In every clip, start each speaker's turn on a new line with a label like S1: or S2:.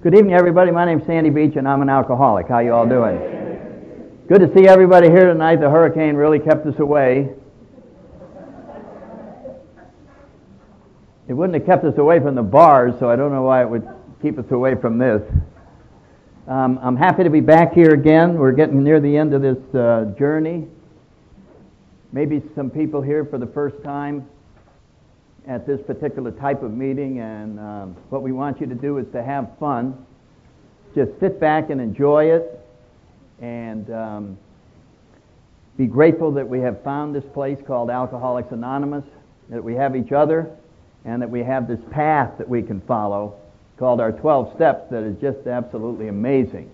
S1: Good evening, everybody. My name's Sandy Beach, and I'm an alcoholic. How you all doing? Good to see everybody here tonight. The hurricane really kept us away. It wouldn't have kept us away from the bars, so I don't know why it would keep us away from this. I'm happy to be back here again. We're getting near the end of this journey. Maybe some people here for the first time at this particular type of meeting, and what we want you to do is to have fun. Just sit back and enjoy it, and be grateful that we have found this place called Alcoholics Anonymous, that we have each other, and that we have this path that we can follow called our 12 Steps that is just absolutely amazing.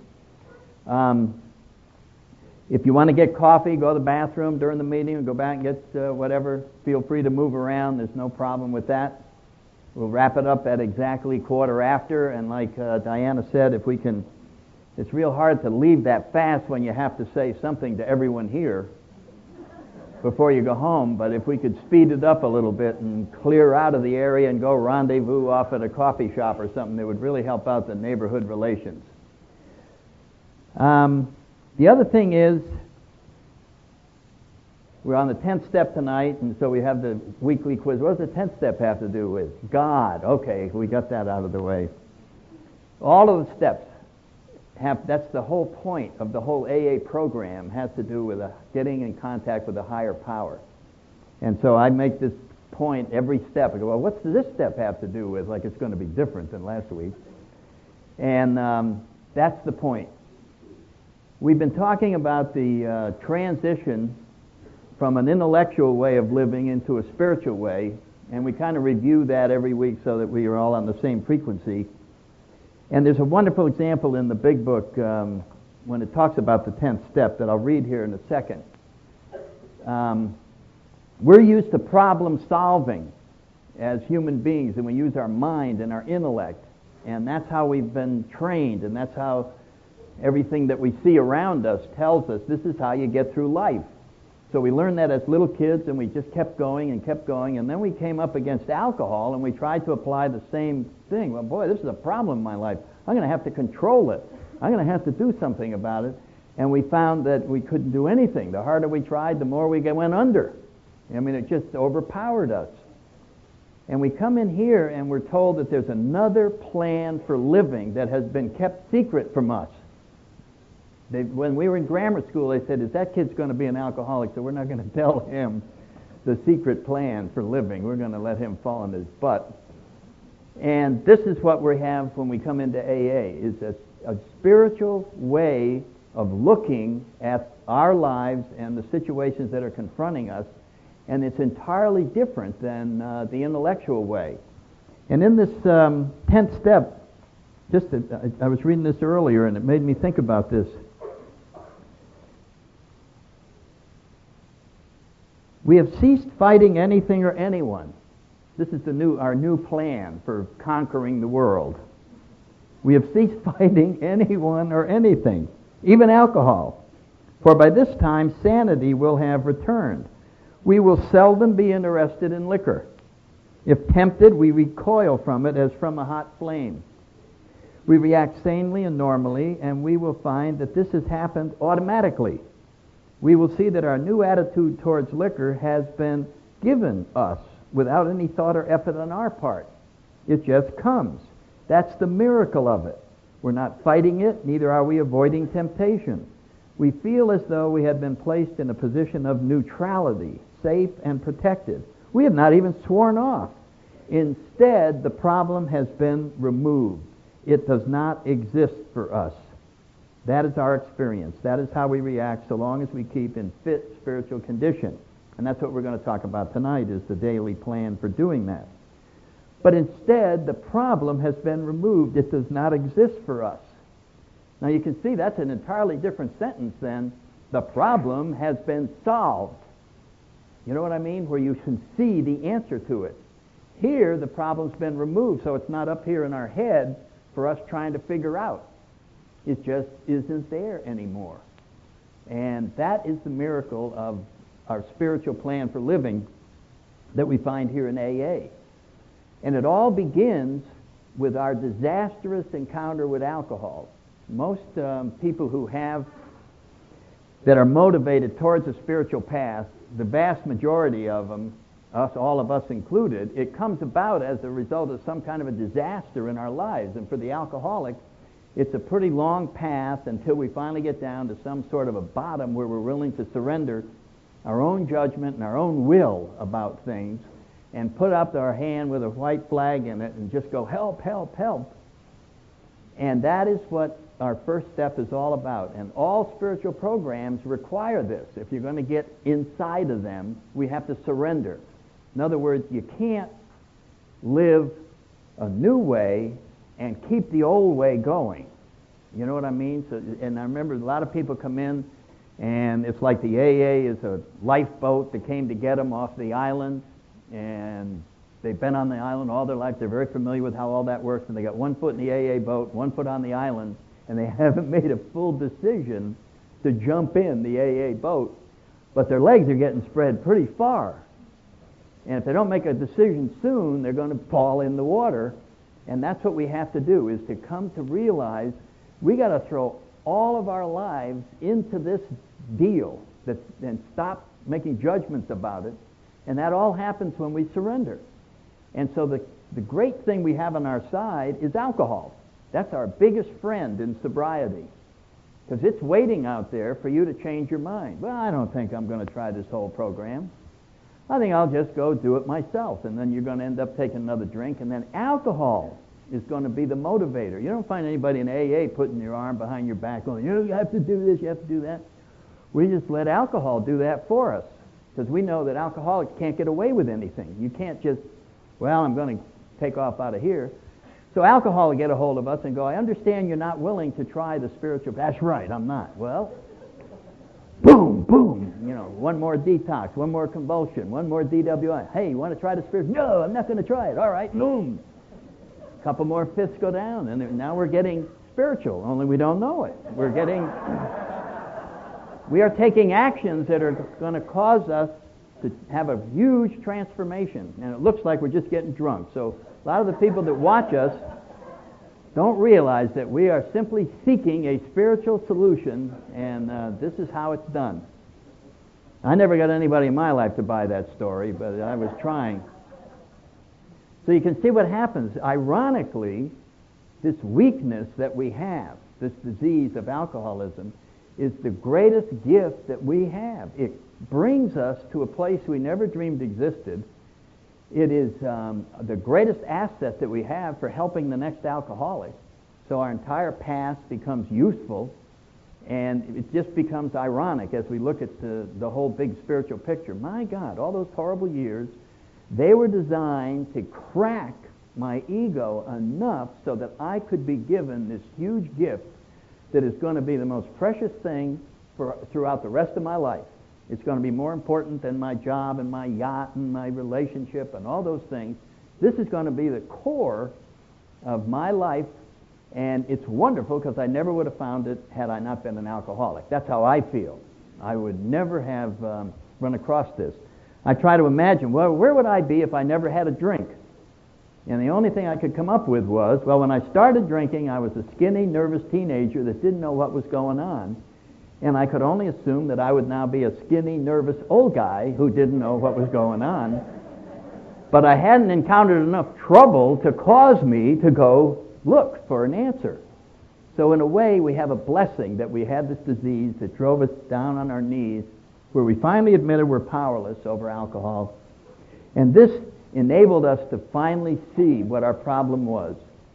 S1: If you want to get coffee, go to the bathroom during the meeting and go back and get whatever. Feel free to move around. There's no problem with that. We'll wrap it up at exactly quarter after. And like Diana said, if we can, it's real hard to leave that fast when you have to say something to everyone here before you go home. But if we could speed it up a little bit and clear out of the area and go rendezvous off at a coffee shop or something, it would really help out the neighborhood relations. The other thing is, we're on the 10th step tonight, and so we have the weekly quiz. What does the 10th step have to do with? God. Okay, we got that out of the way. All of the steps have, that's the whole point of the whole AA program, has to do with getting in contact with a higher power. And so I make this point every step. I go, well, what's this step have to do with? Like it's going to be different than last week. And that's the point. We've been talking about the transition from an intellectual way of living into a spiritual way, and we kind of review that every week so that we are all on the same frequency. And there's a wonderful example in the big book when it talks about the 10th step that I'll read here in a second. We're used to problem solving as human beings, and we use our mind and our intellect, and that's how we've been trained, and that's how everything that we see around us tells us this is how you get through life. So we learned that as little kids, and we just kept going, and then we came up against alcohol, and we tried to apply the same thing. Well, boy, this is a problem in my life. I'm going to have to control it. I'm going to have to do something about it. And we found that we couldn't do anything. The harder we tried, the more we went under. I mean, it just overpowered us. And we come in here, and we're told that there's another plan for living that has been kept secret from us. When we were in grammar school, they said, is that kid's going to be an alcoholic, so we're not going to tell him the secret plan for living. We're going to let him fall on his butt. And this is what we have when we come into AA, is a spiritual way of looking at our lives and the situations that are confronting us, and it's entirely different than the intellectual way. And in this 10th step, I was reading this earlier, and it made me think about this. We have ceased fighting anything or anyone. This is our new plan for conquering the world. We have ceased fighting anyone or anything, even alcohol. For by this time sanity will have returned. We will seldom be interested in liquor. If tempted, we recoil from it as from a hot flame. We react sanely and normally, and we will find that this has happened automatically. We will see that our new attitude towards liquor has been given us without any thought or effort on our part. It just comes. That's the miracle of it. We're not fighting it, neither are we avoiding temptation. We feel as though we had been placed in a position of neutrality, safe and protected. We have not even sworn off. Instead, the problem has been removed. It does not exist for us. That is our experience. That is how we react so long as we keep in fit spiritual condition. And that's what we're going to talk about tonight, is the daily plan for doing that. But instead, the problem has been removed. It does not exist for us. Now you can see that's an entirely different sentence than the problem has been solved. You know what I mean? Where you can see the answer to it. Here, the problem's been removed, so it's not up here in our head for us trying to figure out. It just isn't there anymore. And that is the miracle of our spiritual plan for living that we find here in AA. And it all begins with our disastrous encounter with alcohol. Most people that are motivated towards a spiritual path, the vast majority of them, all of us included, it comes about as a result of some kind of a disaster in our lives. And for the alcoholic, it's a pretty long path until we finally get down to some sort of a bottom where we're willing to surrender our own judgment and our own will about things and put up our hand with a white flag in it and just go, help, help, help. And that is what our first step is all about. And all spiritual programs require this. If you're going to get inside of them, we have to surrender. In other words, you can't live a new way and keep the old way going. You know what I mean? So, and I remember a lot of people come in, and it's like the AA is a lifeboat that came to get them off the island, and they've been on the island all their life. They're very familiar with how all that works, and they got one foot in the AA boat, one foot on the island, and they haven't made a full decision to jump in the AA boat, but their legs are getting spread pretty far. And if they don't make a decision soon, they're going to fall in the water. And that's what we have to do, is to come to realize we got to throw all of our lives into this deal and stop making judgments about it. And that all happens when we surrender. And so the great thing we have on our side is alcohol. That's our biggest friend in sobriety. Because it's waiting out there for you to change your mind. Well, I don't think I'm going to try this whole program. I think I'll just go do it myself. And then you're going to end up taking another drink. And then alcohol is going to be the motivator. You don't find anybody in AA putting your arm behind your back going, you have to do this, you have to do that. We just let alcohol do that for us. Because we know that alcoholics can't get away with anything. You can't just, well, I'm going to take off out of here. So alcohol will get a hold of us and go, I understand you're not willing to try the spiritual. That's right, I'm not. Well, boom, boom. One more detox, one more convulsion, one more DWI. Hey, you want to try the spiritual? No, I'm not going to try it. All right, boom. A couple more fifths go down, and now we're getting spiritual, only we don't know it. We are taking actions that are going to cause us to have a huge transformation, and it looks like we're just getting drunk. So a lot of the people that watch us don't realize that we are simply seeking a spiritual solution, and this is how it's done. I never got anybody in my life to buy that story, but I was trying. So you can see what happens. Ironically, this weakness that we have, this disease of alcoholism, is the greatest gift that we have. It brings us to a place we never dreamed existed. It is the greatest asset that we have for helping the next alcoholic. So our entire past becomes useful, and it just becomes ironic as we look at the whole big spiritual picture. My God, all those horrible years, they were designed to crack my ego enough so that I could be given this huge gift that is going to be the most precious thing throughout the rest of my life. It's going to be more important than my job and my yacht and my relationship and all those things. This is going to be the core of my life, and it's wonderful because I never would have found it had I not been an alcoholic. That's how I feel. I would never have run across this. I try to imagine, well, where would I be if I never had a drink? And the only thing I could come up with was, well, when I started drinking, I was a skinny, nervous teenager that didn't know what was going on. And I could only assume that I would now be a skinny, nervous old guy who didn't know what was going on. But I hadn't encountered enough trouble to cause me to go look for an answer. So in a way, we have a blessing that we had this disease that drove us down on our knees, where we finally admitted we're powerless over alcohol. And this enabled us to finally see what our problem was.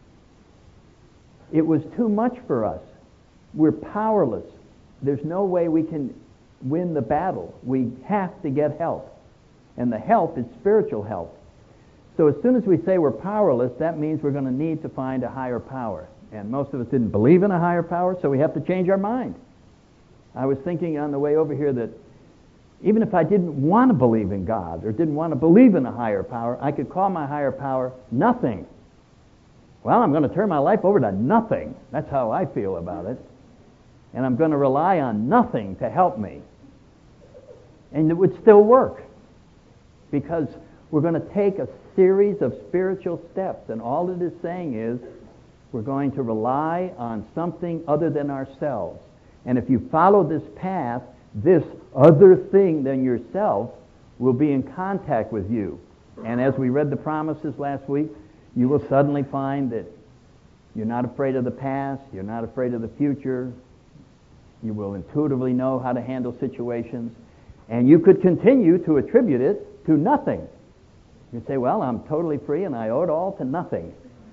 S1: It was too much for us. We're powerless. There's no way we can win the battle. We have to get help. And the help is spiritual help. So as soon as we say we're powerless, that means we're going to need to find a higher power. And most of us didn't believe in a higher power, so we have to change our mind. I was thinking on the way over here that even if I didn't want to believe in God or didn't want to believe in a higher power, I could call my higher power nothing. Well, I'm going to turn my life over to nothing. That's how I feel about it. And I'm going to rely on nothing to help me. And it would still work, because we're going to take a series of spiritual steps, and all it is saying is we're going to rely on something other than ourselves. And if you follow this path, this other thing than yourself will be in contact with you. And as we read the promises last week, you will suddenly find that you're not afraid of the past, you're not afraid of the future, you will intuitively know how to handle situations, and you could continue to attribute it to nothing. You'd say, well, I'm totally free and I owe it all to nothing.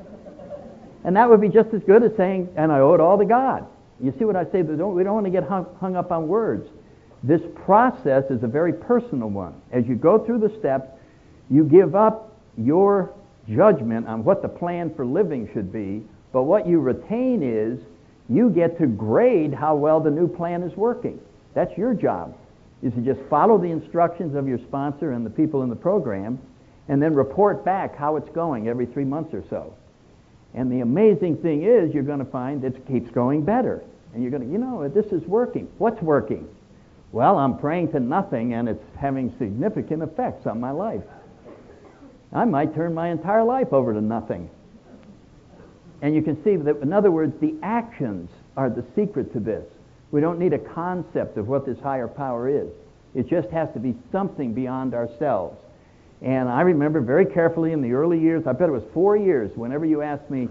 S1: And that would be just as good as saying, and I owe it all to God. You see what I say? We don't want to get hung up on words. This process is a very personal one. As you go through the steps, you give up your judgment on what the plan for living should be, but what you retain is you get to grade how well the new plan is working. That's your job, is to just follow the instructions of your sponsor and the people in the program, and then report back how it's going every 3 months or so. And the amazing thing is you're going to find it keeps going better. And you're going to, this is working. What's working? Well, I'm praying to nothing, and it's having significant effects on my life. I might turn my entire life over to nothing. And you can see that, in other words, the actions are the secret to this. We don't need a concept of what this higher power is. It just has to be something beyond ourselves. And I remember very carefully in the early years, I bet it was 4 years, whenever you asked me,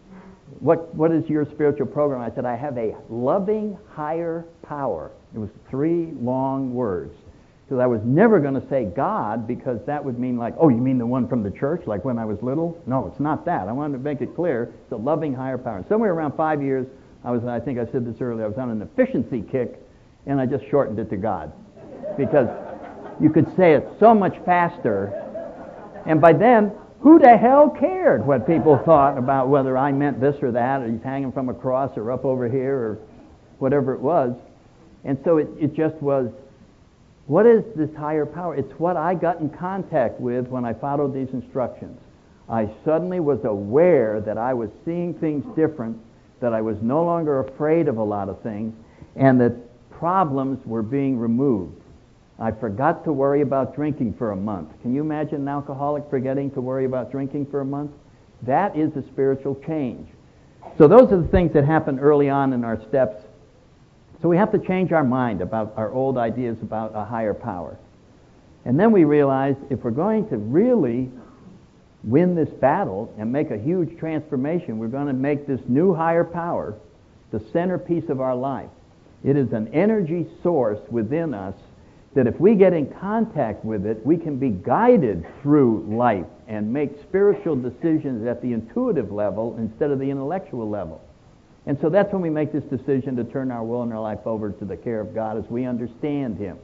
S1: what is your spiritual program? I said, I have a loving higher power. It was 3 long words. Because I was never going to say God, because that would mean like, oh, you mean the one from the church, like when I was little? No, it's not that. I wanted to make it clear. It's a loving higher power. And somewhere around 5 years, I think I said this earlier, I was on an efficiency kick, and I just shortened it to God. Because you could say it so much faster. And by then, who the hell cared what people thought about whether I meant this or that, or he's hanging from a cross or up over here or whatever it was. And so it just was, what is this higher power? It's what I got in contact with when I followed these instructions. I suddenly was aware that I was seeing things different, that I was no longer afraid of a lot of things, and that problems were being removed. I forgot to worry about drinking for a month. Can you imagine an alcoholic forgetting to worry about drinking for a month? That is a spiritual change. So those are the things that happen early on in our steps. So we have to change our mind about our old ideas about a higher power. And then we realize if we're going to really win this battle and make a huge transformation, we're going to make this new higher power the centerpiece of our life. It is an energy source within us that if we get in contact with it, we can be guided through life and make spiritual decisions at the intuitive level instead of the intellectual level. And so that's when we make this decision to turn our will and our life over to the care of God as we understand Him.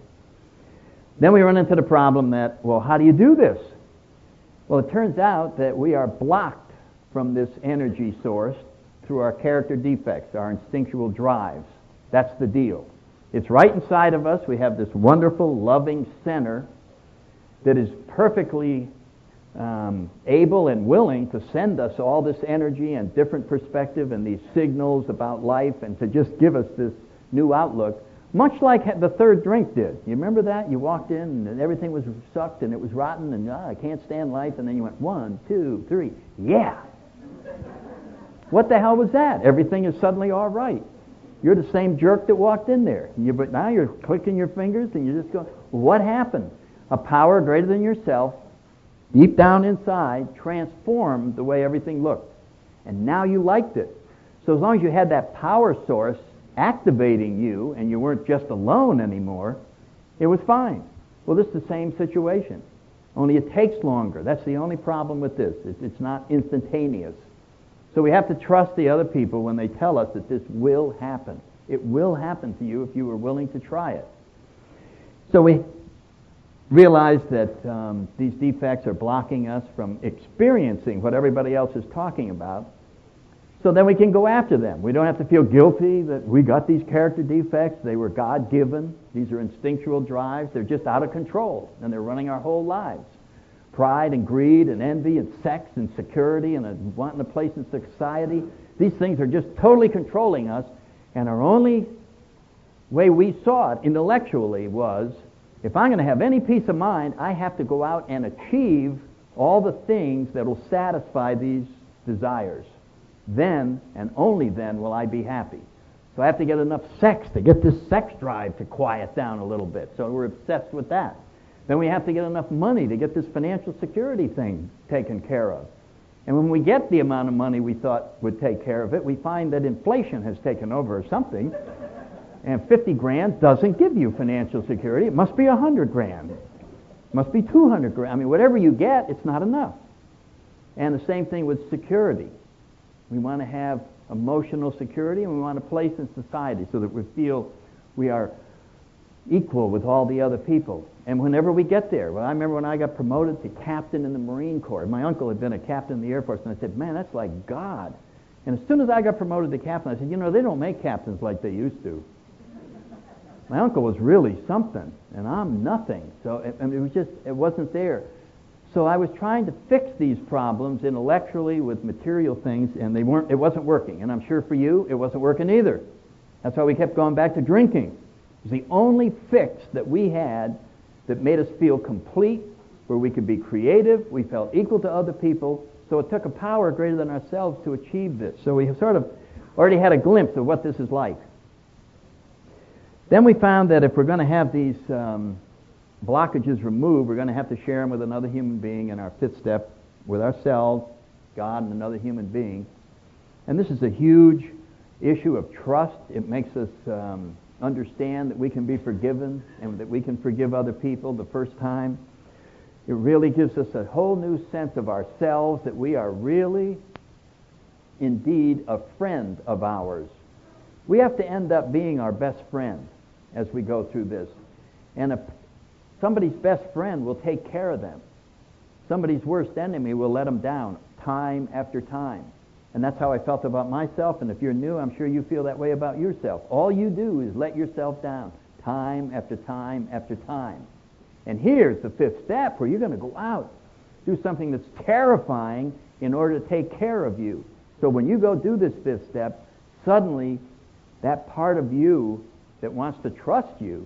S1: Then we run into the problem that, well, how do you do this? Well, it turns out that we are blocked from this energy source through our character defects, our instinctual drives. That's the deal. It's right inside of us. We have this wonderful, loving center that is perfectly able and willing to send us all this energy and different perspective and these signals about life and to just give us this new outlook, much like the third drink did. You remember that? You walked in and everything was sucked and it was rotten and I can't stand life, and then you went 1, 2, 3, yeah. What the hell was that? Everything is suddenly all right. You're the same jerk that walked in there. But now you're clicking your fingers and you're just going, what happened? A power greater than yourself, deep down inside, transformed the way everything looked. And now you liked it. So as long as you had that power source activating you and you weren't just alone anymore, it was fine. Well, this is the same situation. Only it takes longer. That's the only problem with this. It's not instantaneous. So we have to trust the other people when they tell us that this will happen. It will happen to you if you are willing to try it. So we realize that these defects are blocking us from experiencing what everybody else is talking about. So then we can go after them. We don't have to feel guilty that we got these character defects. They were God-given. These are instinctual drives. They're just out of control, and they're running our whole lives. Pride and greed and envy and sex and security and wanting a place in society. These things are just totally controlling us, and our only way we saw it intellectually was, if I'm going to have any peace of mind, I have to go out and achieve all the things that will satisfy these desires. Then, and only then, will I be happy. So I have to get enough sex to get this sex drive to quiet down a little bit. So we're obsessed with that. Then we have to get enough money to get this financial security thing taken care of. And when we get the amount of money we thought would take care of it, we find that inflation has taken over or something. And 50 grand doesn't give you financial security. It must be 100 grand. It must be 200 grand. I mean, whatever you get, it's not enough. And the same thing with security. We want to have emotional security, and we want a place in society so that we feel we are equal with all the other people. And whenever we get there, well, I remember when I got promoted to captain in the Marine Corps. My uncle had been a captain in the Air Force, and I said, man, that's like God. And as soon as I got promoted to captain, I said, they don't make captains like they used to. My uncle was really something, and I'm nothing. So it wasn't there. So I was trying to fix these problems intellectually with material things, and it wasn't working. And I'm sure for you, it wasn't working either. That's why we kept going back to drinking. It was the only fix that we had that made us feel complete, where we could be creative, we felt equal to other people. So it took a power greater than ourselves to achieve this. So we sort of already had a glimpse of what this is like. Then we found that if we're going to have these blockages removed, we're going to have to share them with another human being in our fifth step, with ourselves, God, and another human being. And this is a huge issue of trust. It makes us understand that we can be forgiven and that we can forgive other people the first time. It really gives us a whole new sense of ourselves, that we are really, indeed, a friend of ours. We have to end up being our best friend as we go through this. And somebody's best friend will take care of them. Somebody's worst enemy will let them down time after time. And that's how I felt about myself. And if you're new, I'm sure you feel that way about yourself. All you do is let yourself down time after time after time. And here's the fifth step, where you're going to go out, do something that's terrifying in order to take care of you. So when you go do this fifth step, suddenly that part of you that wants to trust you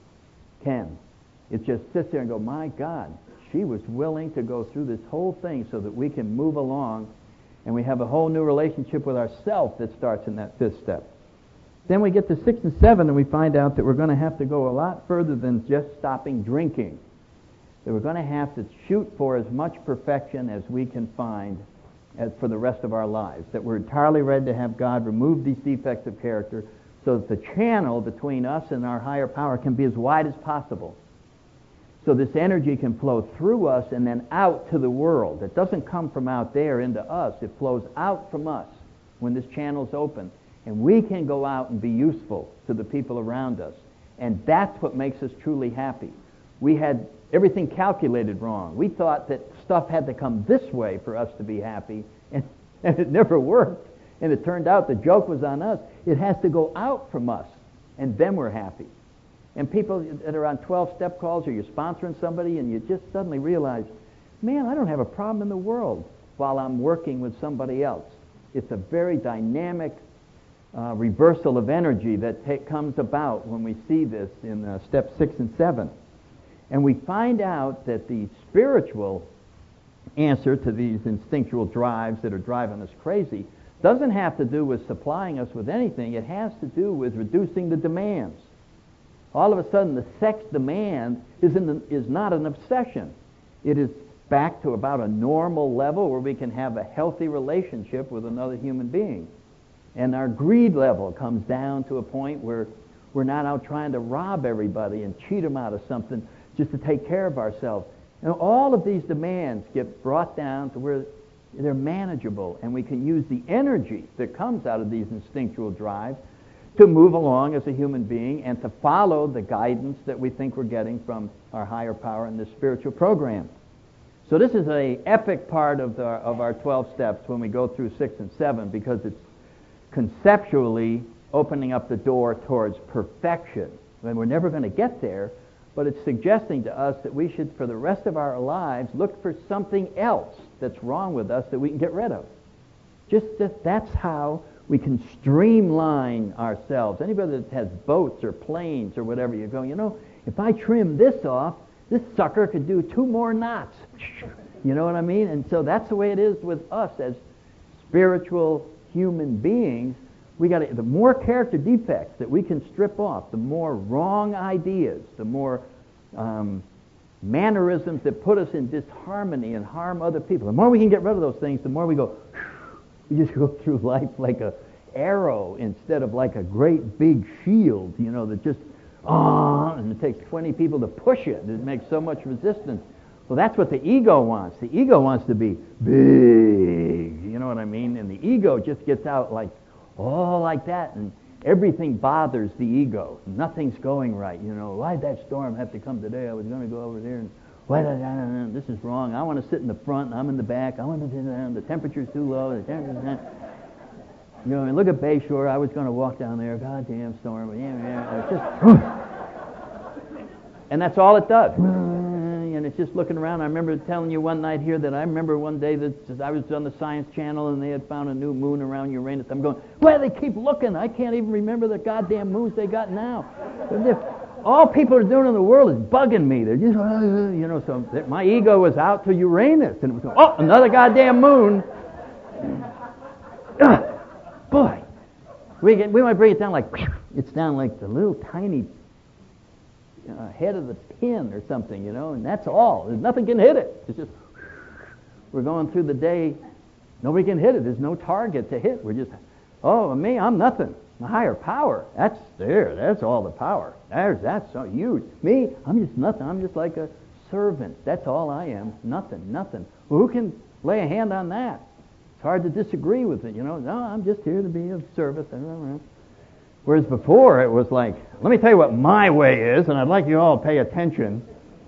S1: can. It just sits there and go, my God, she was willing to go through this whole thing so that we can move along, and we have a whole new relationship with ourself that starts in that fifth step. Then we get to 6 and 7, and we find out that we're going to have to go a lot further than just stopping drinking. That we're going to have to shoot for as much perfection as we can find for the rest of our lives. That we're entirely ready to have God remove these defects of character so that the channel between us and our higher power can be as wide as possible. So this energy can flow through us and then out to the world. It doesn't come from out there into us. It flows out from us when this channel's open. And we can go out and be useful to the people around us. And that's what makes us truly happy. We had everything calculated wrong. We thought that stuff had to come this way for us to be happy, and it never worked. And it turned out the joke was on us. It has to go out from us, and then we're happy. And people that are on 12-step calls, or you're sponsoring somebody, and you just suddenly realize, man, I don't have a problem in the world while I'm working with somebody else. It's a very dynamic reversal of energy that comes about when we see this in step 6 and 7. And we find out that the spiritual answer to these instinctual drives that are driving us crazy doesn't have to do with supplying us with anything. It has to do with reducing the demands. All of a sudden, the sex demand is not an obsession. It is back to about a normal level where we can have a healthy relationship with another human being. And our greed level comes down to a point where we're not out trying to rob everybody and cheat them out of something just to take care of ourselves. And all of these demands get brought down to where they're manageable, and we can use the energy that comes out of these instinctual drives to move along as a human being and to follow the guidance that we think we're getting from our higher power in this spiritual program. So this is an epic part of our 12 steps when we go through 6 and 7, because it's conceptually opening up the door towards perfection. And we're never going to get there, but it's suggesting to us that we should, for the rest of our lives, look for something else that's wrong with us that we can get rid of. That's how we can streamline ourselves. Anybody that has boats or planes or whatever, you go, if I trim this off, this sucker could do 2 more knots. You know what I mean? And so that's the way it is with us as spiritual human beings. The more character defects that we can strip off, the more wrong ideas, the more mannerisms that put us in disharmony and harm other people. The more we can get rid of those things, the more we go, we just go through life like a arrow instead of like a great big shield, that just, and it takes 20 people to push it. It makes so much resistance. Well, that's what the ego wants. The ego wants to be big, you know what I mean? And the ego just gets out like that, and everything bothers the ego. Nothing's going right, Why'd that storm have to come today? I was going to go over there, and this is wrong. I want to sit in the front, and I'm in the back. I want to sit down. The temperature's too low. And look at Bayshore. I was going to walk down there. Goddamn storm. It's just, and that's all it does. And it's just looking around. I remember telling you one night here that I remember one day that I was on the Science Channel and they had found a new moon around Uranus. I'm going, well, they keep looking. I can't even remember the goddamn moons they got now. All people are doing in the world is bugging me. They're just, so my ego was out to Uranus. And it was going, another goddamn moon. Boy. We might bring it down like, it's down like the little tiny head of the pin or something, and that's all. There's nothing can hit it. It's just, we're going through the day, nobody can hit it. There's no target to hit. We're just, me, I'm nothing. The higher power, that's all the power. That's so huge. Me, I'm just nothing. I'm just like a servant. That's all I am. Nothing. Well, who can lay a hand on that? It's hard to disagree with it, No, I'm just here to be of service. Whereas before, it was like, let me tell you what my way is, and I'd like you all to pay attention.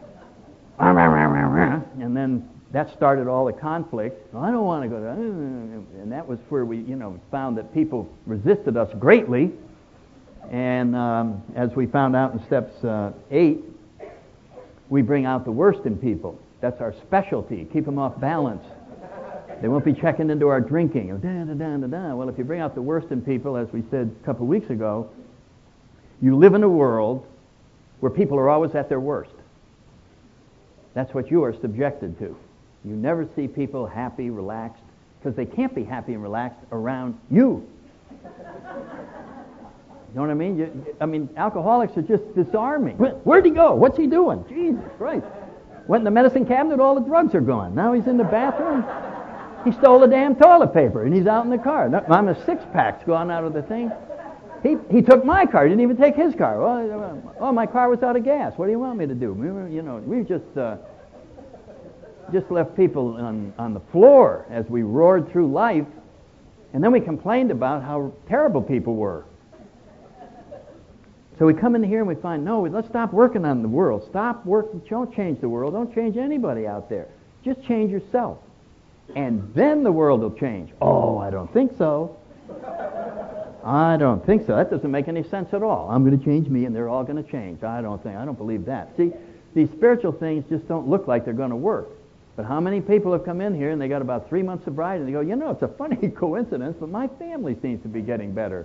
S1: And then that started all the conflict. Well, I don't want to go to... And that was where we, found that people resisted us greatly. And as we found out in steps 8, we bring out the worst in people. That's our specialty. Keep them off balance. They won't be checking into our drinking. Well, if you bring out the worst in people, as we said a couple of weeks ago, you live in a world where people are always at their worst. That's what you are subjected to. You never see people happy, relaxed, because they can't be happy and relaxed around you. You know what I mean? Alcoholics are just disarming. Where'd he go? What's he doing? Jesus Christ. Went in the medicine cabinet, all the drugs are gone. Now he's in the bathroom. He stole the damn toilet paper, and he's out in the car. I'm a 6-pack's gone out of the thing. He took my car. He didn't even take his car. My car was out of gas. What do you want me to do? We just left people on the floor as we roared through life, and then we complained about how terrible people were. So we come in here and we find, no, let's stop working on the world. Stop working. Don't change the world. Don't change anybody out there. Just change yourself. And then the world will change. Oh, I don't think so. I don't think so. That doesn't make any sense at all. I'm going to change me and they're all going to change. I don't believe that. See, these spiritual things just don't look like they're going to work. But how many people have come in here and they got about 3 months sobriety and they go, it's a funny coincidence, but my family seems to be getting better.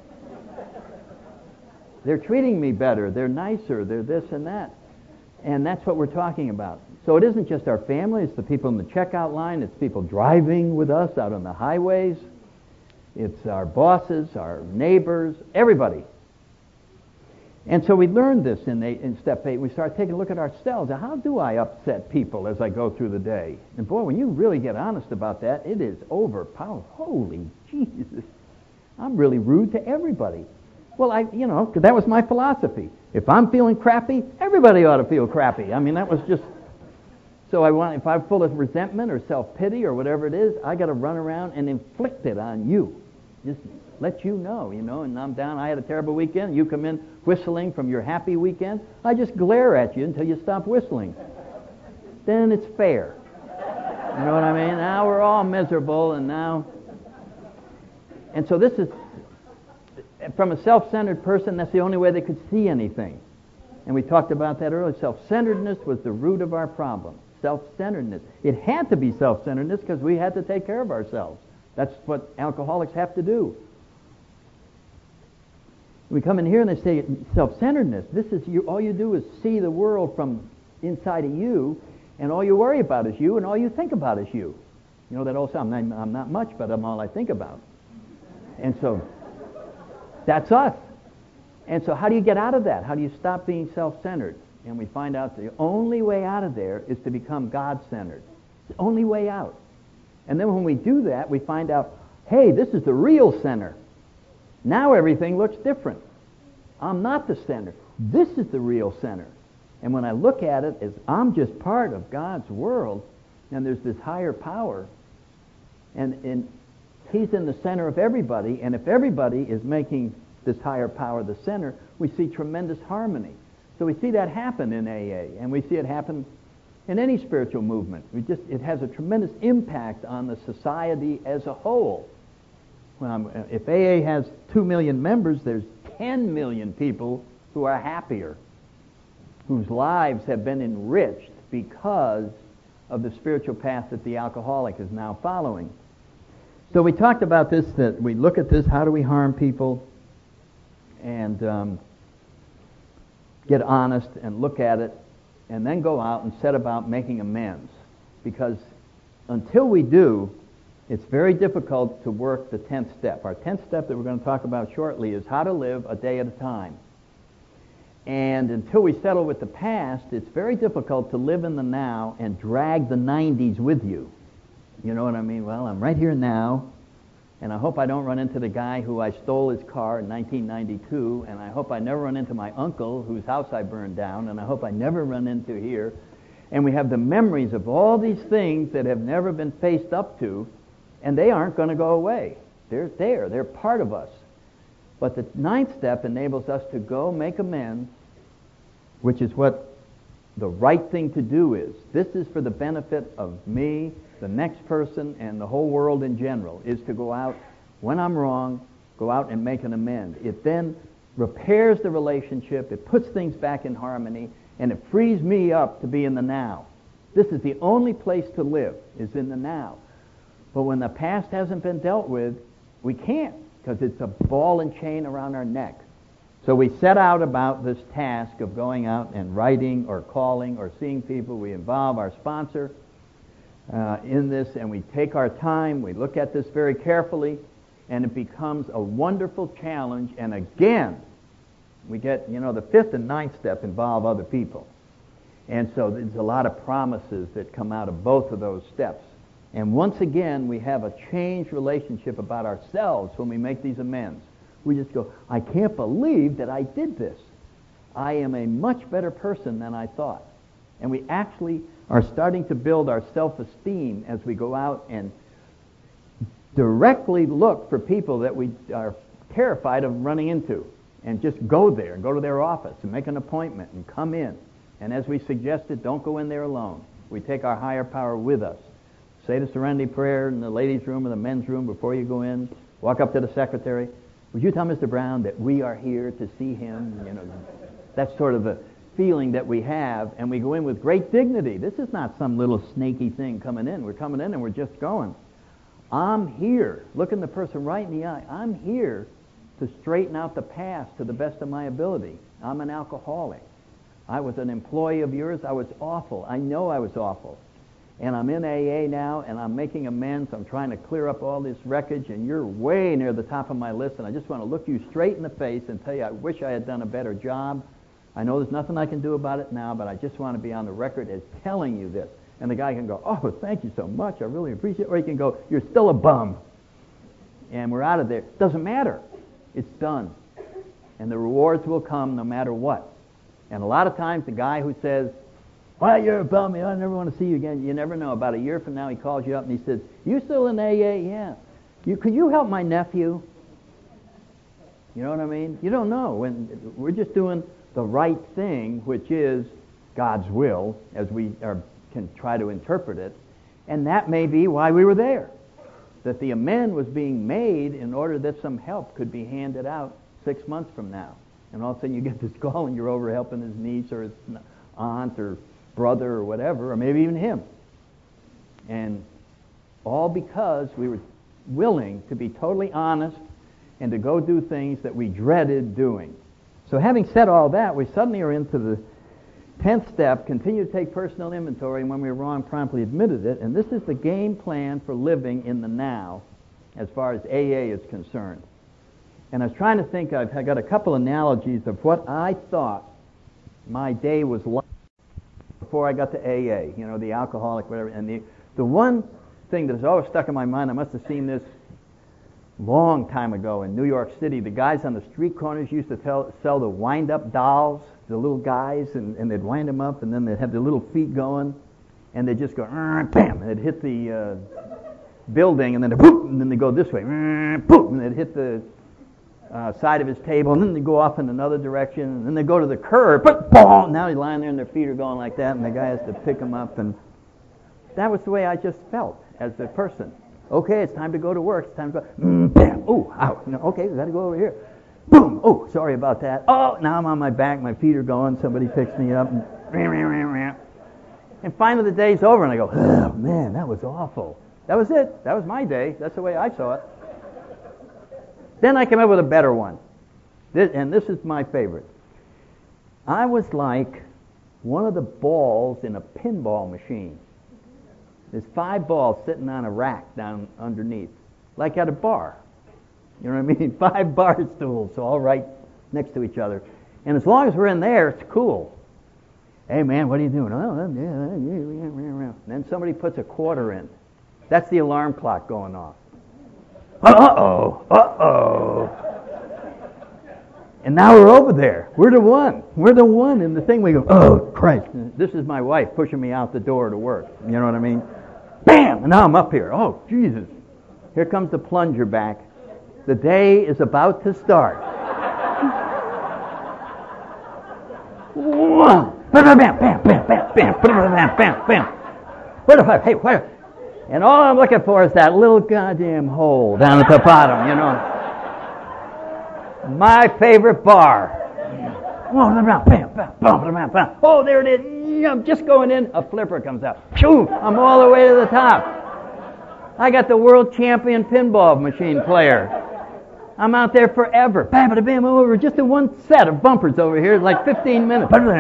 S1: They're treating me better. They're nicer. They're this and that. And that's what we're talking about. So it isn't just our family. It's the people in the checkout line. It's people driving with us out on the highways. It's our bosses, our neighbors, everybody. And so we learned this in step 8. We start taking a look at ourselves. How do I upset people as I go through the day? And boy, when you really get honest about that, it is overpowering. Holy Jesus. I'm really rude to everybody. Well, 'cause that was my philosophy. If I'm feeling crappy, everybody ought to feel crappy. That was just... So if I'm full of resentment or self-pity or whatever it is, I got to run around and inflict it on you. Just let you know, and I'm down. I had a terrible weekend. You come in whistling from your happy weekend. I just glare at you until you stop whistling. Then it's fair. You know what I mean? Now we're all miserable, and so this is, from a self-centered person, that's the only way they could see anything. And we talked about that earlier. Self-centeredness was the root of our problem. Self-centeredness. It had to be self-centeredness because we had to take care of ourselves. That's what alcoholics have to do. We come in here and they say self-centeredness. This is all you do is see the world from inside of you, And all you worry about is you, and all you think about is you. You know that old song, I'm not much, but I'm all I think about. And so, that's us. And so how do you get out of that? How do you stop being self-centered? And we find out the only way out of there is to become God-centered. It's the only way out. And then when we do that, we find out, hey, this is the real center. Now everything looks different. I'm not the center. This is the real center. And when I look at it as I'm just part of God's world, and there's this higher power, and He's in the center of everybody, and if everybody is making this higher power the center, we see tremendous harmony. So we see that happen in AA, and we see it happen in any spiritual movement. It has a tremendous impact on the society as a whole. If AA has 2 million members, there's 10 million people who are happier, whose lives have been enriched because of the spiritual path that the alcoholic is now following. So we talked about this, that we look at this, how do we harm people, and get honest and look at it, and then go out and set about making amends. Because until we do, it's very difficult to work the 10th step. Our 10th step that we're going to talk about shortly is how to live a day at a time. And until we settle with the past, it's very difficult to live in the now and drag the 90s with you. You know what I mean? Well, I'm right here now, and I hope I don't run into the guy who I stole his car in 1992, and I hope I never run into my uncle whose house I burned down, and I hope I never run into here. And we have the memories of all these things that have never been faced up to, and they aren't going to go away. They're there. They're part of us. But the 9th step enables us to go make amends, which is what the right thing to do is. This is for the benefit of me, the next person, and the whole world in general, is to go out, when I'm wrong, go out and make an amend. It then repairs the relationship, it puts things back in harmony, and it frees me up to be in the now. This is the only place to live, is in the now. But when the past hasn't been dealt with, we can't, because it's a ball and chain around our neck. So we set out about this task of going out and writing or calling or seeing people. We involve our sponsor in this, and we take our time. We look at this very carefully, and it becomes a wonderful challenge. And again, we get, the 5th and 9th step involve other people. And so there's a lot of promises that come out of both of those steps. And once again, we have a changed relationship about ourselves when we make these amends. We just go, I can't believe that I did this. I am a much better person than I thought. And we actually are starting to build our self-esteem as we go out and directly look for people that we are terrified of running into, and just go there and go to their office and make an appointment and come in. And as we suggested, don't go in there alone. We take our higher power with us. Say the serenity prayer in the ladies' room or the men's room before you go in. Walk up to the secretary. Would you tell Mr. Brown that we are here to see him? That's sort of the feeling that we have, and we go in with great dignity. This is not some little snaky thing coming in. We're coming in and we're just going. I'm here, looking the person right in the eye. I'm here to straighten out the past to the best of my ability. I'm an alcoholic. I was an employee of yours. I was awful. I know I was awful. And I'm in AA now, and I'm making amends. I'm trying to clear up all this wreckage, and you're way near the top of my list, and I just want to look you straight in the face and tell you I wish I had done a better job. I know there's nothing I can do about it now, but I just want to be on the record as telling you this. And the guy can go, oh, thank you so much. I really appreciate it. Or he can go, you're still a bum. And we're out of there. Doesn't matter. It's done. And the rewards will come no matter what. And a lot of times the guy who says, well, you're a bum, I never want to see you again. You never know. About a year from now, he calls you up and he says, you still in AA? Yeah. Could you help my nephew? You know what I mean? You don't know. When we're just doing the right thing, which is God's will, as we can try to interpret it. And that may be why we were there. That the amend was being made in order that some help could be handed out 6 months from now. And all of a sudden you get this call and you're over helping his niece or his aunt or brother or whatever, or maybe even him. And all because we were willing to be totally honest and to go do things that we dreaded doing. So having said all that, we suddenly are into 10th step, continue to take personal inventory, and when we were wrong, promptly admitted it. And this is the game plan for living in the now as far as AA is concerned. And I was trying to think, I got a couple analogies of what I thought my day was like before I got to AA, the alcoholic, whatever. And the one thing that has always stuck in my mind, I must have seen this long time ago in New York City. The guys on the street corners used to sell the wind-up dolls, the little guys, and they'd wind them up, and then they'd have their little feet going, and they'd just go, bam, and they'd hit the building, and then they'd go this way, boom, and they'd hit the side of his table, and then they go off in another direction, and then they go to the curb, boom, now he's lying there and their feet are going like that, and the guy has to pick them up, and that was the way I just felt as a person. Okay, it's time to go to work, it's time to go, bam, ooh, ow, okay, we got to go over here, boom, oh, sorry about that, oh, now I'm on my back, my feet are going, somebody picks me up, and finally the day's over, and I go, oh, man, that was awful. That was it, that was my day, that's the way I saw it. Then I came up with a better one. And this is my favorite. I was like one of the balls in a pinball machine. There's 5 balls sitting on a rack down underneath, like at a bar. You know what I mean? 5 bar stools, all right next to each other. And as long as we're in there, it's cool. Hey, man, what are you doing? Oh, and then somebody puts a quarter in. That's the alarm clock going off. Uh-oh. And now we're over there. We're the one. We're the one in the thing. We go, oh, Christ. This is my wife pushing me out the door to work. You know what I mean? Bam! And now I'm up here. Oh, Jesus. Here comes the plunger back. The day is about to start. Bam, bam, bam, bam, bam, bam, bam, bam. What? And all I'm looking for is that little goddamn hole down at the bottom, My favorite bar. Oh, there it is. I'm just going in. A flipper comes out. I'm all the way to the top. I got the world champion pinball machine player. I'm out there forever. Bam, bam, bam, over just in one set of bumpers over here, like 15 minutes. And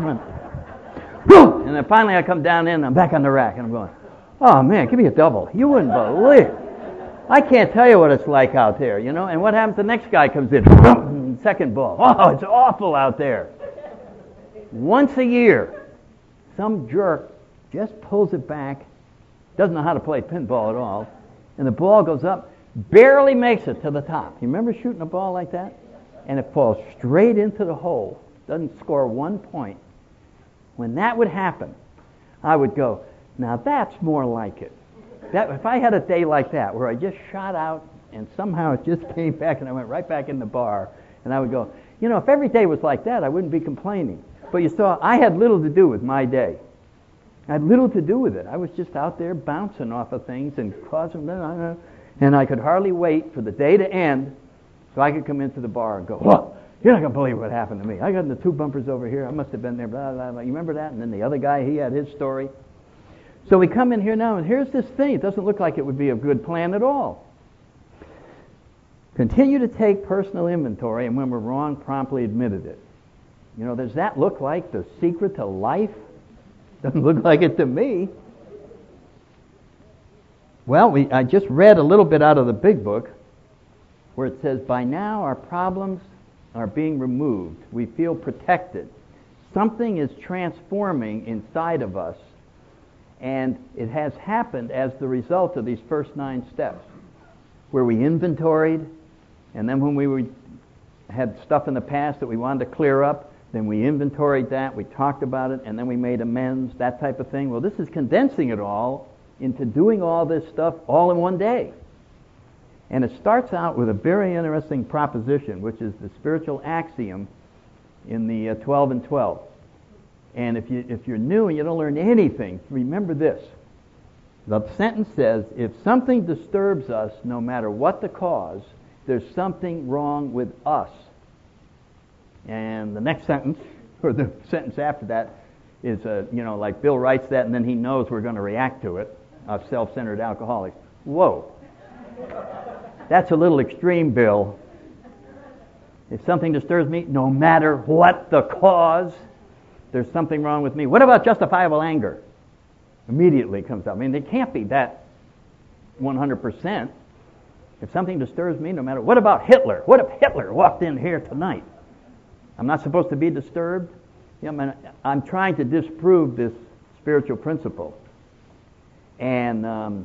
S1: then finally I come down in and I'm back on the rack and I'm going, oh, man, give me a double. You wouldn't believe. I can't tell you what it's like out there, And what happens? The next guy comes in, second ball. Oh, it's awful out there. Once a year, some jerk just pulls it back, doesn't know how to play pinball at all, and the ball goes up, barely makes it to the top. You remember shooting a ball like that? And it falls straight into the hole, doesn't score 1 point. When that would happen, I would go, now that's more like it. If I had a day like that where I just shot out and somehow it just came back and I went right back in the bar, and I would go, if every day was like that, I wouldn't be complaining. But you saw, I had little to do with my day. I had little to do with it. I was just out there bouncing off of things and causing, and I could hardly wait for the day to end so I could come into the bar and go, well, you're not going to believe what happened to me. I got in the 2 bumpers over here. I must have been there, blah, blah, blah. You remember that? And then the other guy, he had his story. So we come in here now, and here's this thing. It doesn't look like it would be a good plan at all. Continue to take personal inventory, and when we're wrong, promptly admitted it. Does that look like the secret to life? Doesn't look like it to me. Well, I just read a little bit out of the big book where it says, by now our problems are being removed. We feel protected. Something is transforming inside of us. And it has happened as the result of these first 9 steps, where we inventoried, and then when we had stuff in the past that we wanted to clear up, then we inventoried that, we talked about it, and then we made amends, that type of thing. Well, this is condensing it all into doing all this stuff all in one day. And it starts out with a very interesting proposition, which is the spiritual axiom in the 12 and 12. And if you're new and you don't learn anything, remember this. The sentence says, if something disturbs us, no matter what the cause, there's something wrong with us. And the next sentence, or the sentence after that, is, like Bill writes that and then he knows we're going to react to it, self-centered alcoholics. Whoa. That's a little extreme, Bill. If something disturbs me, no matter what the cause, there's something wrong with me. What about justifiable anger? Immediately comes up. I mean, it can't be that 100%. If something disturbs me, no matter. What about Hitler? What if Hitler walked in here tonight? I'm not supposed to be disturbed? Yeah, I'm trying to disprove this spiritual principle. And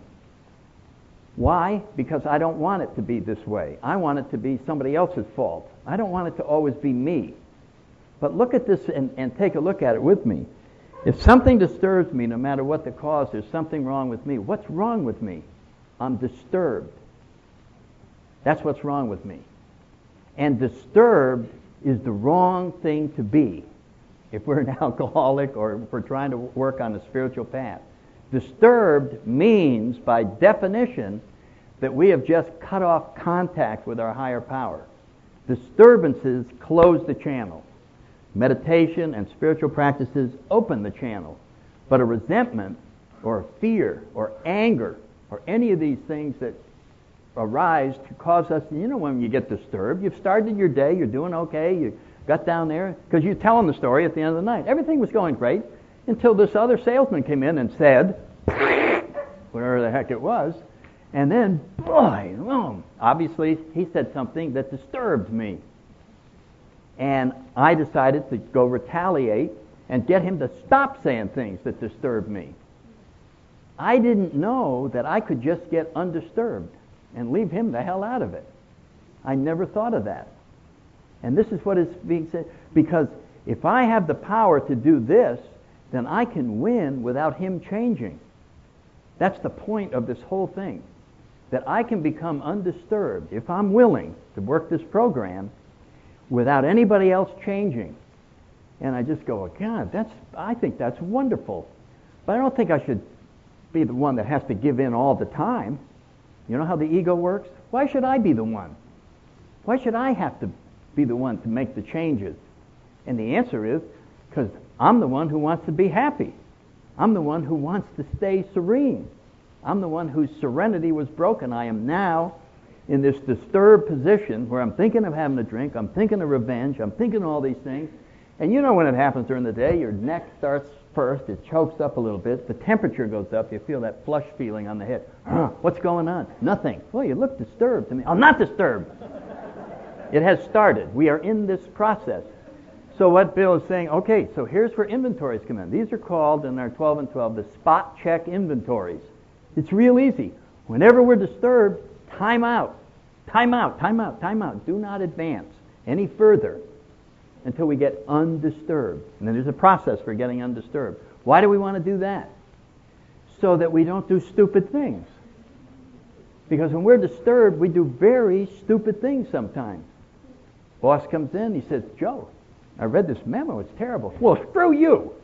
S1: why? Because I don't want it to be this way. I want it to be somebody else's fault. I don't want it to always be me. But look at this and take a look at it with me. If something disturbs me, no matter what the cause, there's something wrong with me. What's wrong with me? I'm disturbed. That's what's wrong with me. And disturbed is the wrong thing to be if we're an alcoholic or if we're trying to work on a spiritual path. Disturbed means, by definition, that we have just cut off contact with our higher power. Disturbances close the channel. Meditation and spiritual practices open the channel. But a resentment or a fear or anger or any of these things that arise to cause us, when you get disturbed, you've started your day, you're doing okay, you got down there, because you're telling the story at the end of the night. Everything was going great until this other salesman came in and said, whatever the heck it was, and then, boom, obviously he said something that disturbed me. And I decided to go retaliate and get him to stop saying things that disturbed me. I didn't know that I could just get undisturbed and leave him the hell out of it. I never thought of that. And this is what is being said. Because if I have the power to do this, then I can win without him changing. That's the point of this whole thing. That I can become undisturbed if I'm willing to work this program without anybody else changing. And I just go, God, I think that's wonderful. But I don't think I should be the one that has to give in all the time. You know how the ego works? Why should I be the one? Why should I have to be the one to make the changes? And the answer is, because I'm the one who wants to be happy. I'm the one who wants to stay serene. I'm the one whose serenity was broken. I am now in this disturbed position where I'm thinking of having a drink, I'm thinking of revenge, I'm thinking of all these things. And when it happens during the day, your neck starts first, it chokes up a little bit, the temperature goes up, you feel that flush feeling on the head. What's going on? Nothing. Well, you look disturbed to me. I'm not disturbed. It has started. We are in this process. So what Bill is saying, okay, so here's where inventories come in. These are called, in our 12 and 12, the spot check inventories. It's real easy. Whenever we're disturbed, time out. Time out, time out, time out. Do not advance any further until we get undisturbed. And then there's a process for getting undisturbed. Why do we want to do that? So that we don't do stupid things. Because when we're disturbed, we do very stupid things sometimes. Boss comes in, he says, Joe, I read this memo, it's terrible. Well, screw you.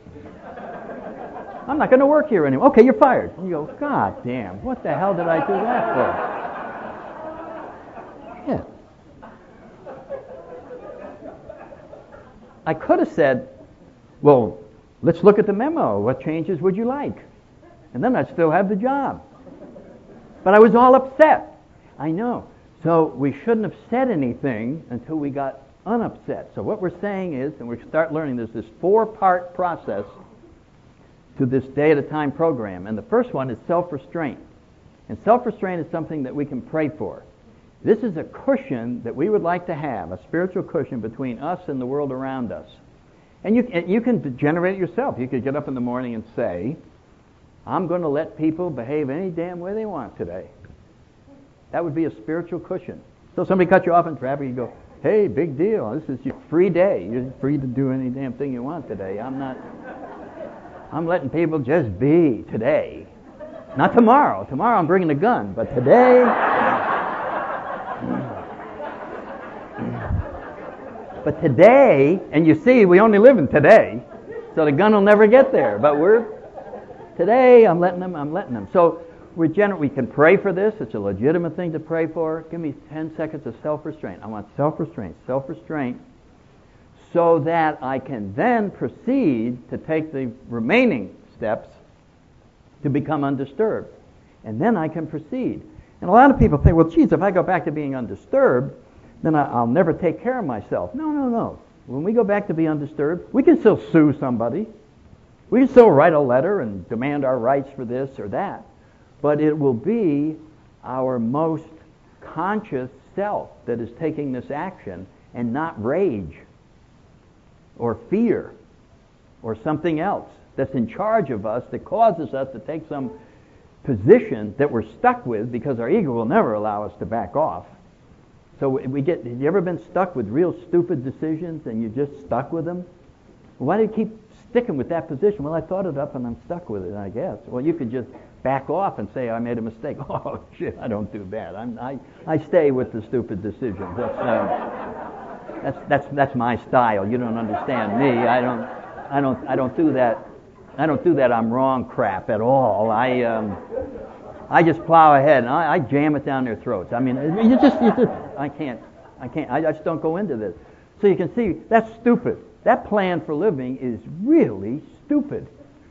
S1: I'm not going to work here anymore. Okay, you're fired. And you go, God damn, what the hell did I do that for? Yeah. I could have said, well, let's look at the memo. What changes would you like? And then I'd still have the job. But I was all upset. I know. So we shouldn't have said anything until we got unupset. So what we're saying is, and we start learning this 4-part process to this day-at-a-time program. And the first one is self-restraint. And self-restraint is something that we can pray for. This is a cushion that we would like to have, a spiritual cushion between us and the world around us. And you can generate it yourself. You could get up in the morning and say, I'm going to let people behave any damn way they want today. That would be a spiritual cushion. So somebody cut you off in traffic, you go, hey, big deal. This is your free day. You're free to do any damn thing you want today. I'm letting people just be today. Not tomorrow. Tomorrow I'm bringing a gun. But today... But today, and you see, we only live in today, so the gun will never get there. But today, I'm letting them. So we can pray for this. It's a legitimate thing to pray for. Give me 10 seconds of self-restraint. I want self-restraint, so that I can then proceed to take the remaining steps to become undisturbed. And then I can proceed. And a lot of people think, well, geez, if I go back to being undisturbed, then I'll never take care of myself. No. when we go back to be undisturbed, we can still sue somebody. We can still write a letter and demand our rights for this or that. But it will be our most conscious self that is taking this action, and not rage or fear or something else that's in charge of us that causes us to take some position that we're stuck with because our ego will never allow us to back off. So have you ever been stuck with real stupid decisions and you're just stuck with them? Why do you keep sticking with that position? Well, I thought it up and I'm stuck with it, I guess. Well, you could just back off and say, I made a mistake. Oh, shit, I don't do that. I stay with the stupid decisions. That's my style. You don't understand me. I don't do that. I don't do that I'm wrong crap at all. I just plow ahead and I jam it down their throats. I mean, I can't. I just don't go into this. So you can see that's stupid. That plan for living is really stupid.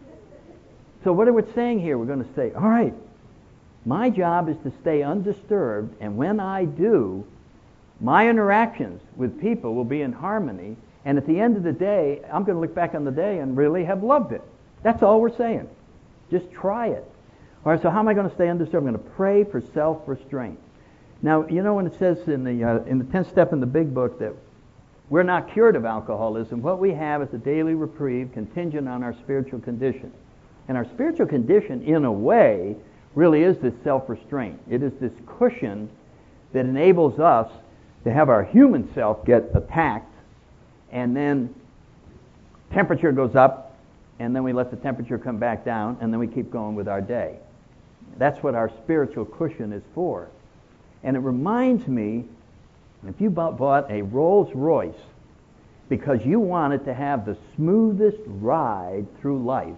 S1: So what are we saying here? We're going to say, all right, my job is to stay undisturbed, and when I do, my interactions with people will be in harmony, and at the end of the day, I'm going to look back on the day and really have loved it. That's all we're saying. Just try it. All right, so how am I going to stay undisturbed? I'm going to pray for self-restraint. Now, you know when it says in the 10th step in the big book that we're not cured of alcoholism, what we have is a daily reprieve contingent on our spiritual condition. And our spiritual condition, in a way, really is this self-restraint. It is this cushion that enables us to have our human self get attacked, and then temperature goes up, and then we let the temperature come back down, and then we keep going with our day. That's what our spiritual cushion is for. And it reminds me, if you bought a Rolls Royce because you wanted to have the smoothest ride through life,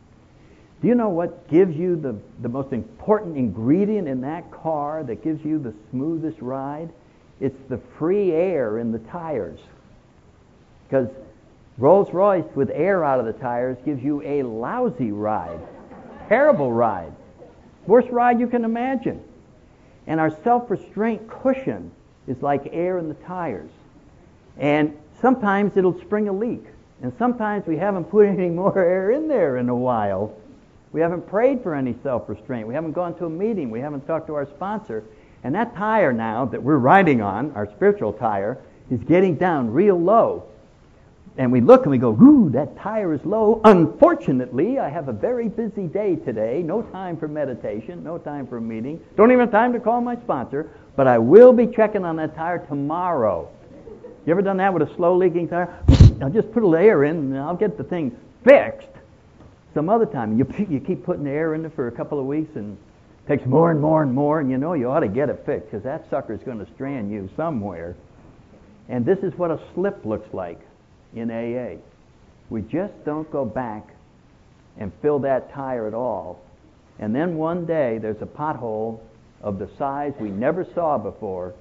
S1: do you know what gives you the most important ingredient in that car that gives you the smoothest ride? It's the free air in the tires. Because Rolls-Royce with air out of the tires gives you a lousy ride. Terrible ride. Worst ride you can imagine. And our self-restraint cushion is like air in the tires. And sometimes it'll spring a leak. And sometimes we haven't put any more air in there in a while. We haven't prayed for any self-restraint. We haven't gone to a meeting. We haven't talked to our sponsor. And that tire now that we're riding on, our spiritual tire, is getting down real low. And we look and we go, ooh, that tire is low. Unfortunately, I have a very busy day today. No time for meditation. No time for a meeting. Don't even have time to call my sponsor. But I will be checking on that tire tomorrow. You ever done that with a slow leaking tire? I'll just put a little air in and I'll get the thing fixed some other time. You keep putting the air in there for a couple of weeks and it takes more and more and more, and you know you ought to get it fixed because that sucker's going to strand you somewhere. And this is what a slip looks like in AA. We just don't go back and fill that tire at all. And then one day there's a pothole of the size we never saw before,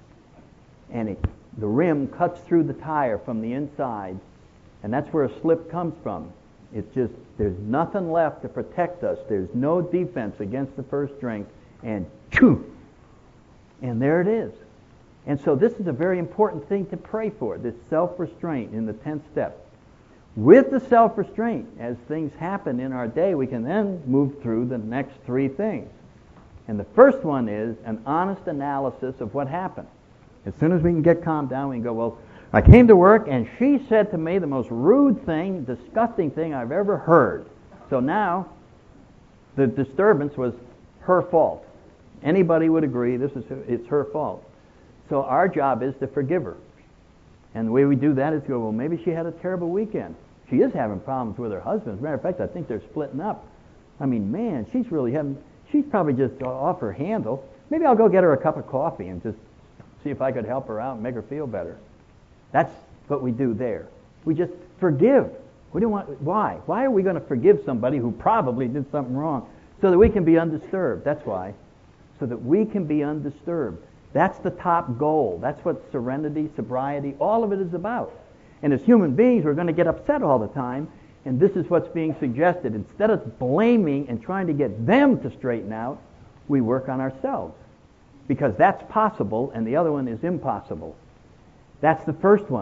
S1: and the rim cuts through the tire from the inside, and that's where a slip comes from. It's just, there's nothing left to protect us. There's no defense against the first drink, and choo! And there it is. And so this is a very important thing to pray for, this self-restraint in the 10th step. With the self-restraint, as things happen in our day, we can then move through the next three things. And the first one is an honest analysis of what happened. As soon as we can get calmed down, we can go, well, I came to work and she said to me the most rude thing, disgusting thing I've ever heard. So now the disturbance was her fault. Anybody would agree it's her fault. So our job is to forgive her. And the way we do that is go, well, maybe she had a terrible weekend. She is having problems with her husband. As a matter of fact, I think they're splitting up. I mean, man, she's probably just off her handle. Maybe I'll go get her a cup of coffee and just see if I could help her out and make her feel better. That's what we do there. We just forgive. Why? Why are we going to forgive somebody who probably did something wrong? So that we can be undisturbed. That's why. So that we can be undisturbed. That's the top goal. That's what serenity, sobriety, all of it is about. And as human beings, we're going to get upset all the time. And this is what's being suggested. Instead of blaming and trying to get them to straighten out, we work on ourselves. Because that's possible and the other one is impossible. That's the first one.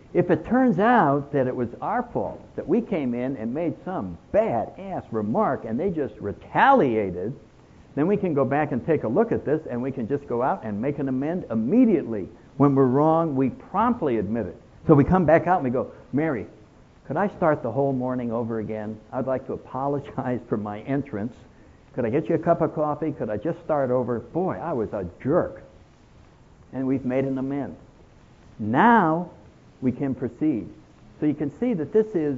S1: If it turns out that it was our fault, that we came in and made some bad-ass remark and they just retaliated, then we can go back and take a look at this and we can just go out and make an amend immediately. When we're wrong, we promptly admit it. So we come back out and we go, Mary, could I start the whole morning over again? I'd like to apologize for my entrance. Could I get you a cup of coffee? Could I just start over? Boy, I was a jerk. And we've made an amend. Now we can proceed. So you can see that this is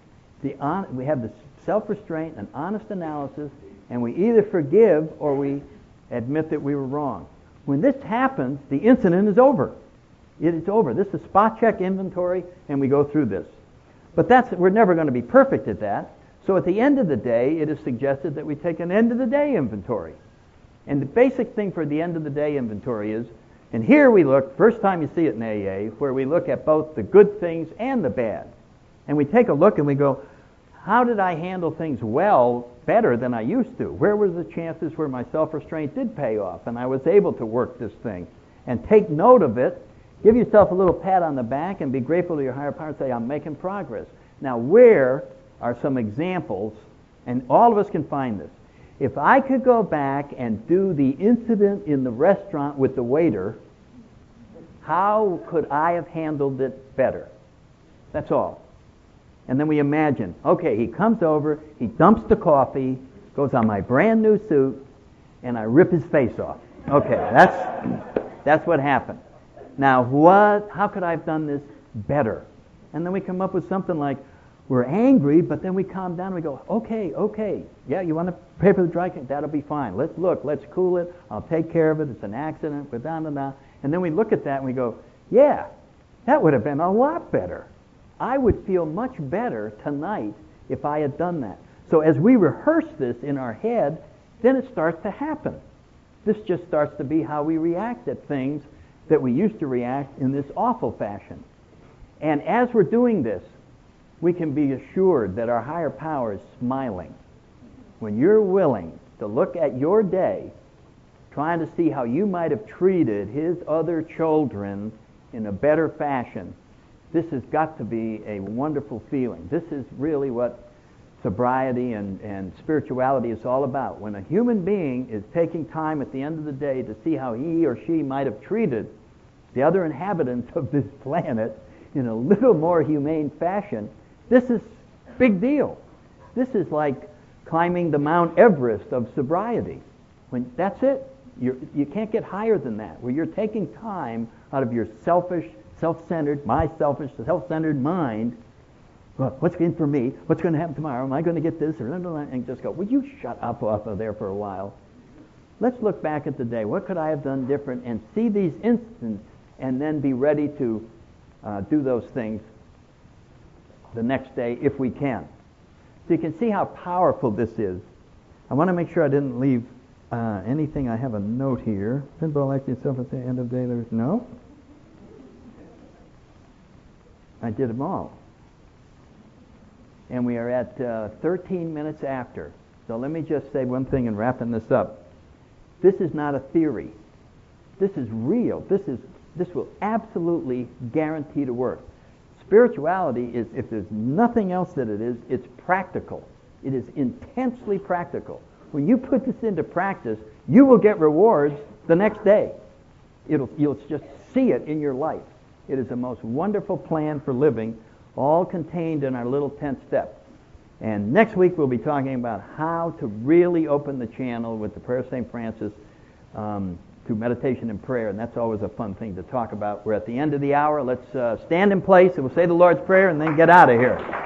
S1: we have the self-restraint and honest analysis, and we either forgive or we admit that we were wrong. When this happens, the incident is over. It is over. This is spot check inventory, and we go through this. But we're never going to be perfect at that. So at the end of the day, it is suggested that we take an end of the day inventory. And the basic thing for the end of the day inventory is, and here we look, first time you see it in AA, where we look at both the good things and the bad. And we take a look and we go, how did I handle things better than I used to? Where were the chances where my self-restraint did pay off and I was able to work this thing? And take note of it, give yourself a little pat on the back and be grateful to your higher power and say, I'm making progress. Now, where are some examples, and all of us can find this. If I could go back and do the incident in the restaurant with the waiter, how could I have handled it better? That's all. And then we imagine, okay, he comes over, he dumps the coffee, goes on my brand new suit, and I rip his face off. Okay, that's what happened. Now, how could I have done this better? And then we come up with something like, we're angry, but then we calm down and we go, okay, yeah, you want to pay for the dry cleaning? That'll be fine. Let's cool it. I'll take care of it. It's an accident. We're da. And then we look at that and we go, yeah, that would have been a lot better. I would feel much better tonight if I had done that. So as we rehearse this in our head, then it starts to happen. This just starts to be how we react at things that we used to react in this awful fashion. And as we're doing this, we can be assured that our higher power is smiling. When you're willing to look at your day, trying to see how you might have treated his other children in a better fashion, this has got to be a wonderful feeling. This is really what sobriety and spirituality is all about. When a human being is taking time at the end of the day to see how he or she might have treated the other inhabitants of this planet in a little more humane fashion, this is a big deal. This is like climbing the Mount Everest of sobriety. When that's it. You can't get higher than that, where you're taking time out of your selfish, self-centered mind. Well, what's in for me? What's going to happen tomorrow? Am I going to get this? And just go, would you shut up off of there for a while? Let's look back at the day. What could I have done different? And see these instances and then be ready to do those things the next day if we can. So you can see how powerful this is. I want to make sure I didn't leave anything. I have a note here. Pinball like yourself at the end of the day. There's no. I did them all. And we are at 13 minutes after. So let me just say one thing in wrapping this up. This is not a theory. This is real. This will absolutely guarantee to work. Spirituality is, if there's nothing else that it is, it's practical. It is intensely practical. When you put this into practice, you will get rewards the next day. You'll just see it in your life. It is the most wonderful plan for living, all contained in our little 10th step. And next week we'll be talking about how to really open the channel with the prayer of St. Francis through meditation and prayer, and that's always a fun thing to talk about. We're at the end of the hour. Let's stand in place and we'll say the Lord's Prayer and then get out of here.